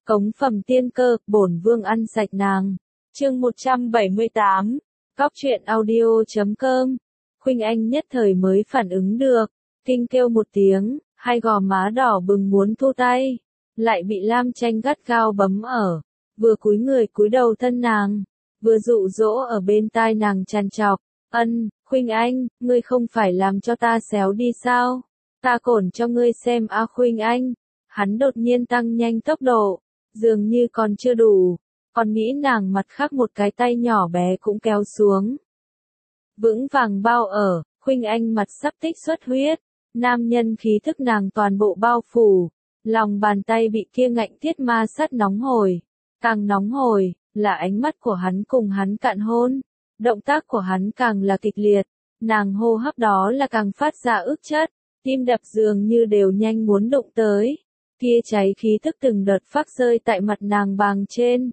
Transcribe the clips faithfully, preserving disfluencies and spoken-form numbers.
Cống phẩm tiên cơ, bổn vương ăn sạch nàng. Chương một trăm bảy mươi tám. Cóc truyện audio chấm com. Khuynh Anh nhất thời mới phản ứng được, kinh kêu một tiếng, hai gò má đỏ bừng muốn thu tay, lại bị Lam Tranh gắt gao bấm ở, vừa cúi người cúi đầu thân nàng, vừa dụ dỗ ở bên tai nàng trằn trọc, "Ân, Khuynh Anh, ngươi không phải làm cho ta xéo đi sao? Ta cổn cho ngươi xem a." Khuynh Anh, hắn đột nhiên tăng nhanh tốc độ, dường như còn chưa đủ, còn nghĩ nàng mặt khác một cái tay nhỏ bé cũng kéo xuống. Vững vàng bao ở, Khuynh Anh mặt sắp tích xuất huyết, nam nhân khí thức nàng toàn bộ bao phủ, lòng bàn tay bị kia ngạnh thiết ma sát nóng hổi, càng nóng hổi, là ánh mắt của hắn cùng hắn cạn hôn, động tác của hắn càng là kịch liệt, nàng hô hấp đó là càng phát ra ức chất, tim đập dường như đều nhanh muốn đụng tới, kia cháy khí thức từng đợt phát rơi tại mặt nàng bàng trên.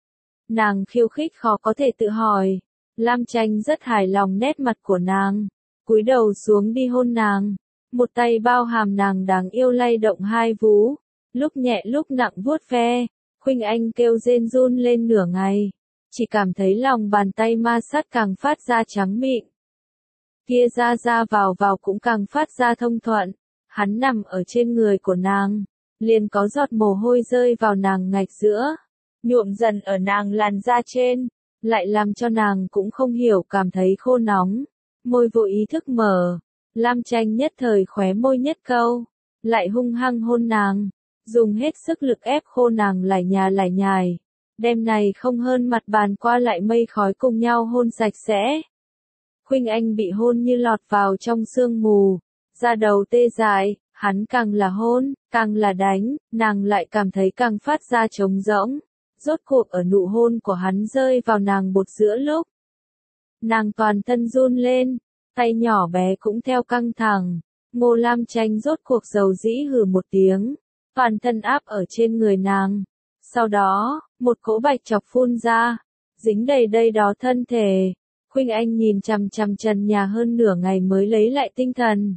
Nàng khiêu khích khó có thể tự hỏi, Lam Tranh rất hài lòng nét mặt của nàng, cúi đầu xuống đi hôn nàng, một tay bao hàm nàng đáng yêu lay động hai vú, lúc nhẹ lúc nặng vuốt ve, Khuynh Anh kêu rên run lên nửa ngày, chỉ cảm thấy lòng bàn tay ma sát càng phát ra trắng mịn. Kia ra ra vào vào cũng càng phát ra thông thuận, hắn nằm ở trên người của nàng, liền có giọt mồ hôi rơi vào nàng ngạch giữa, nhuộm dần ở nàng làn da trên, lại làm cho nàng cũng không hiểu cảm thấy khô nóng, môi vô ý thức mở, Lam Tranh nhất thời khóe môi nhất câu, lại hung hăng hôn nàng, dùng hết sức lực ép khô nàng lải nhà lải nhải, đêm này không hơn mặt bàn qua lại mây khói cùng nhau hôn sạch sẽ. Khuynh Anh bị hôn như lọt vào trong sương mù, da đầu tê dại, hắn càng là hôn, càng là đánh, nàng lại cảm thấy càng phát ra trống rỗng. Rốt cuộc ở nụ hôn của hắn rơi vào nàng bột giữa lúc. Nàng toàn thân run lên, tay nhỏ bé cũng theo căng thẳng, Ngô Lam Tranh rốt cuộc dầu dĩ hừ một tiếng, toàn thân áp ở trên người nàng. Sau đó, một cỗ bạch chọc phun ra, dính đầy đây đó thân thể. Khuynh Anh nhìn chằm chằm trần nhà hơn nửa ngày mới lấy lại tinh thần.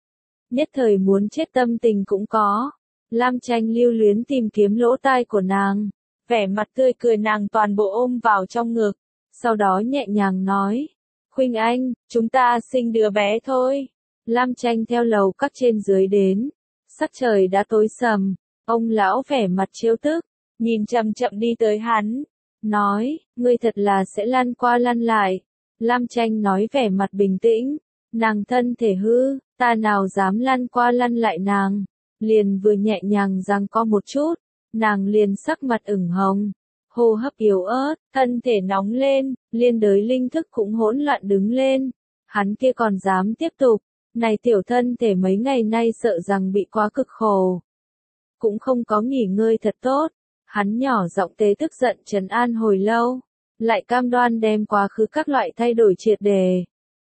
Nhất thời muốn chết tâm tình cũng có. Lam Tranh lưu luyến tìm kiếm lỗ tai của nàng, vẻ mặt tươi cười nàng toàn bộ ôm vào trong ngực, sau đó nhẹ nhàng nói, "Khuynh Anh, chúng ta sinh đứa bé thôi." Lam Tranh theo lầu các trên dưới đến, sắc trời đã tối sầm, ông lão vẻ mặt trêu tức, nhìn chậm chậm đi tới hắn, nói, "Ngươi thật là sẽ lăn qua lăn lại." Lam Tranh nói vẻ mặt bình tĩnh, nàng thân thể hư, ta nào dám lăn qua lăn lại nàng, liền vừa nhẹ nhàng giằng co một chút, nàng liền sắc mặt ửng hồng, hô hấp yếu ớt, thân thể nóng lên, liên đới linh thức cũng hỗn loạn đứng lên, hắn kia còn dám tiếp tục, này tiểu thân thể mấy ngày nay sợ rằng bị quá cực khổ, cũng không có nghỉ ngơi thật tốt, hắn nhỏ giọng tế tức giận trấn an hồi lâu, lại cam đoan đem quá khứ các loại thay đổi triệt đề,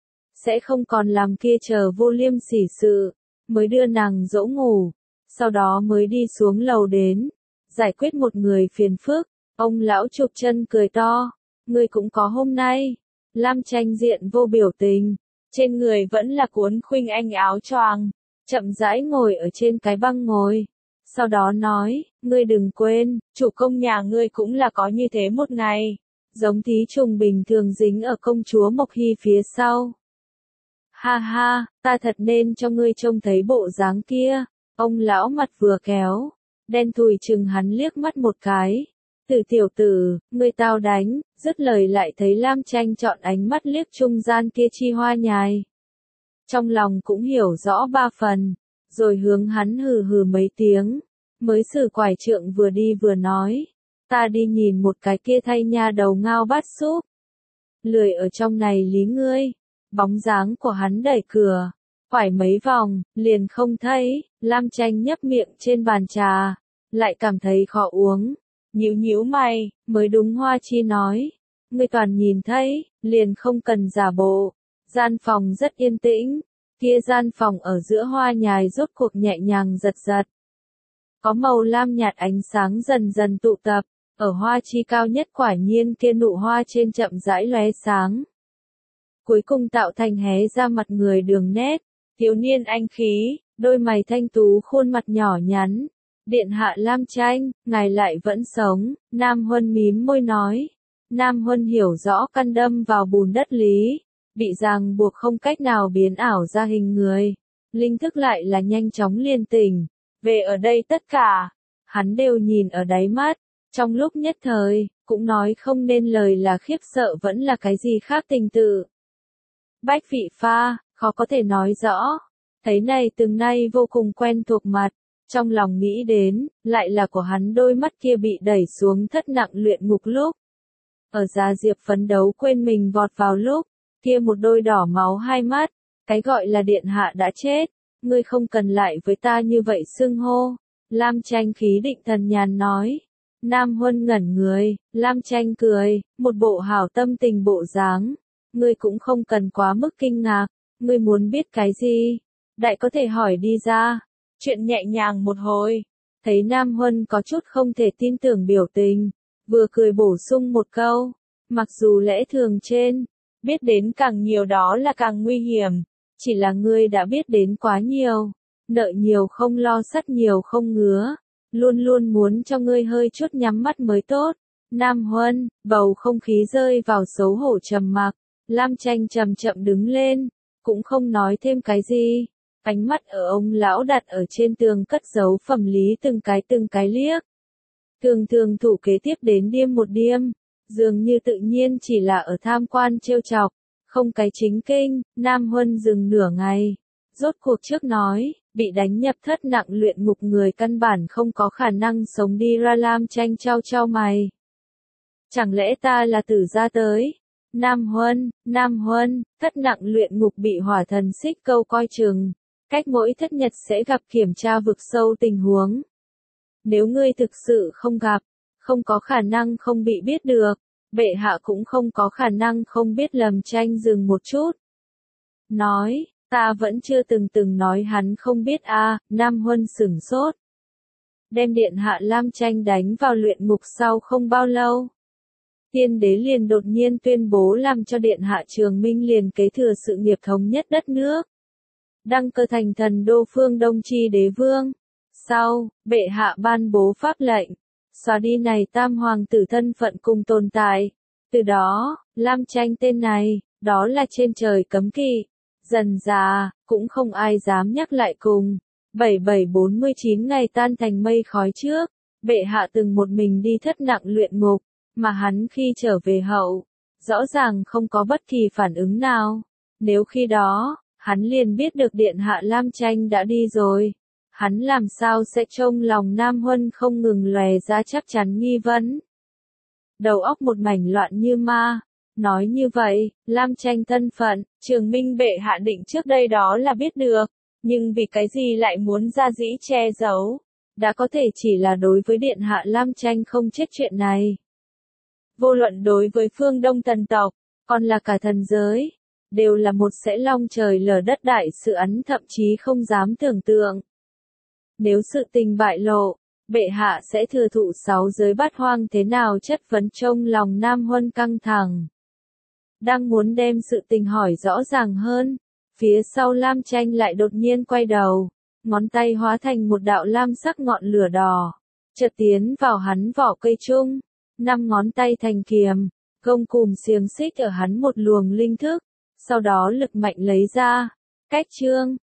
sẽ không còn làm kia chờ vô liêm sỉ sự, mới đưa nàng dỗ ngủ, sau đó mới đi xuống lầu đến, giải quyết một người phiền phức. Ông lão chụp chân cười to, "Ngươi cũng có hôm nay." Lam Tranh diện vô biểu tình, trên người vẫn là cuốn Khuynh Anh áo choàng, chậm rãi ngồi ở trên cái băng ngồi, sau đó nói, "Ngươi đừng quên, chủ công nhà ngươi cũng là có như thế một ngày, giống thí trùng bình thường dính ở công chúa Mộc Hy phía sau." "Ha ha, ta thật nên cho ngươi trông thấy bộ dáng kia." Ông lão mặt vừa kéo, đen thùi chừng hắn liếc mắt một cái. "Tử tiểu tử, ngươi tao đánh." Dứt lời lại thấy Lam Tranh chọn ánh mắt liếc trung gian kia chi hoa nhài. Trong lòng cũng hiểu rõ ba phần, rồi hướng hắn hừ hừ mấy tiếng, mới sử quải trượng vừa đi vừa nói, "Ta đi nhìn một cái kia thay nha đầu ngao bát súp. Lười ở trong này lý ngươi." Bóng dáng của hắn đẩy cửa, quải mấy vòng, liền không thấy. Lam Tranh nhấp miệng trên bàn trà, lại cảm thấy khó uống. Nhíu nhíu mày, mới đúng Hoa Chi nói, "Ngươi toàn nhìn thấy, liền không cần giả bộ." Gian phòng rất yên tĩnh, kia gian phòng ở giữa hoa nhài rốt cuộc nhẹ nhàng giật giật. Có màu lam nhạt ánh sáng dần dần tụ tập, ở Hoa Chi cao nhất quả nhiên kia nụ hoa trên chậm rãi lóe sáng. Cuối cùng tạo thành hé ra mặt người đường nét, thiếu niên anh khí, đôi mày thanh tú khuôn mặt nhỏ nhắn, Điện hạ Lam Tranh, ngài lại vẫn sống, Nam Huân mím môi nói. Nam Huân hiểu rõ căn đâm vào bùn đất lý, bị ràng buộc không cách nào biến ảo ra hình người. Linh thức lại là nhanh chóng liên tỉnh, về ở đây tất cả, hắn đều nhìn ở đáy mắt, trong lúc nhất thời, cũng nói không nên lời là khiếp sợ vẫn là cái gì khác tình tự. Bách vị pha, khó có thể nói rõ, thấy này từng nay vô cùng quen thuộc mặt, trong lòng nghĩ đến, lại là của hắn đôi mắt kia bị đẩy xuống thất nặng luyện ngục lúc. Ở Gia Diệp phấn đấu quên mình vọt vào lúc, kia một đôi đỏ máu hai mắt, cái gọi là điện hạ đã chết, ngươi không cần lại với ta như vậy xưng hô. Lam Tranh khí định thần nhàn nói. Nam Huân ngẩn người, Lam Tranh cười, một bộ hảo tâm tình bộ dáng. Ngươi cũng không cần quá mức kinh ngạc, ngươi muốn biết cái gì? Đại có thể hỏi đi ra. Chuyện nhẹ nhàng một hồi. Thấy Nam Huân có chút không thể tin tưởng biểu tình, vừa cười bổ sung một câu. Mặc dù lẽ thường trên, biết đến càng nhiều đó là càng nguy hiểm. Chỉ là ngươi đã biết đến quá nhiều. Nợ nhiều không lo sắt nhiều không ngứa. Luôn luôn muốn cho ngươi hơi chút nhắm mắt mới tốt. Nam Huân, bầu không khí rơi vào xấu hổ trầm mặc. Lam Tranh chậm chậm đứng lên, cũng không nói thêm cái gì. Ánh mắt ở ông lão đặt ở trên tường cất giấu phẩm lý từng cái từng cái liếc. Thường thường thủ kế tiếp đến điêm một điêm, dường như tự nhiên chỉ là ở tham quan trêu chọc, không cái chính kinh. Nam Huân dừng nửa ngày, rốt cuộc trước nói, bị đánh nhập thất nặng luyện ngục người căn bản không có khả năng sống đi ra. Lam Tranh trao trao mày. Chẳng lẽ ta là tử gia tới? Nam Huân, Nam Huân, thất nặng luyện ngục bị hỏa thần xích câu coi chừng. Cách mỗi thất nhật sẽ gặp kiểm tra vực sâu tình huống. Nếu ngươi thực sự không gặp, không có khả năng không bị biết được, bệ hạ cũng không có khả năng không biết. Lầm Tranh dừng một chút. Nói, ta vẫn chưa từng từng nói hắn không biết a. À, Nam Huân sửng sốt. Đem điện hạ Lam Tranh đánh vào luyện ngục sau không bao lâu. Tiên đế liền đột nhiên tuyên bố làm cho điện hạ Trường Minh liền kế thừa sự nghiệp thống nhất đất nước. Đăng cơ thành thần đô phương Đông chi đế vương. Sau, bệ hạ ban bố pháp lệnh, xóa đi này tam hoàng tử thân phận cùng tồn tại. Từ đó, Lam Tranh tên này, đó là trên trời cấm kỵ. Dần dà, cũng không ai dám nhắc lại cùng. bảy bảy bốn mươi chín ngày tan thành mây khói trước, bệ hạ từng một mình đi thất nặng luyện ngục, mà hắn khi trở về hậu, rõ ràng không có bất kỳ phản ứng nào. Nếu khi đó, hắn liền biết được điện hạ Lam Tranh đã đi rồi, hắn làm sao sẽ trông lòng Nam Huân không ngừng lòe ra chắc chắn nghi vấn. Đầu óc một mảnh loạn như ma. Nói như vậy, Lam Tranh thân phận, Trường Minh bệ hạ định trước đây đó là biết được, nhưng vì cái gì lại muốn ra dĩ che giấu, đã có thể chỉ là đối với điện hạ Lam Tranh không chết chuyện này. Vô luận đối với phương Đông thần tộc, còn là cả thần giới, đều là một sẽ long trời lở đất đại sự ấn thậm chí không dám tưởng tượng. Nếu sự tình bại lộ, bệ hạ sẽ thừa thụ sáu giới bát hoang thế nào chất vấn trong lòng Nam Huân căng thẳng. Đang muốn đem sự tình hỏi rõ ràng hơn, phía sau Lam Tranh lại đột nhiên quay đầu, ngón tay hóa thành một đạo lam sắc ngọn lửa đỏ, chợt tiến vào hắn vỏ cây chung, năm ngón tay thành kiềm, gông cùm xiềng xích ở hắn một luồng linh thức, sau đó lực mạnh lấy ra, cách chương.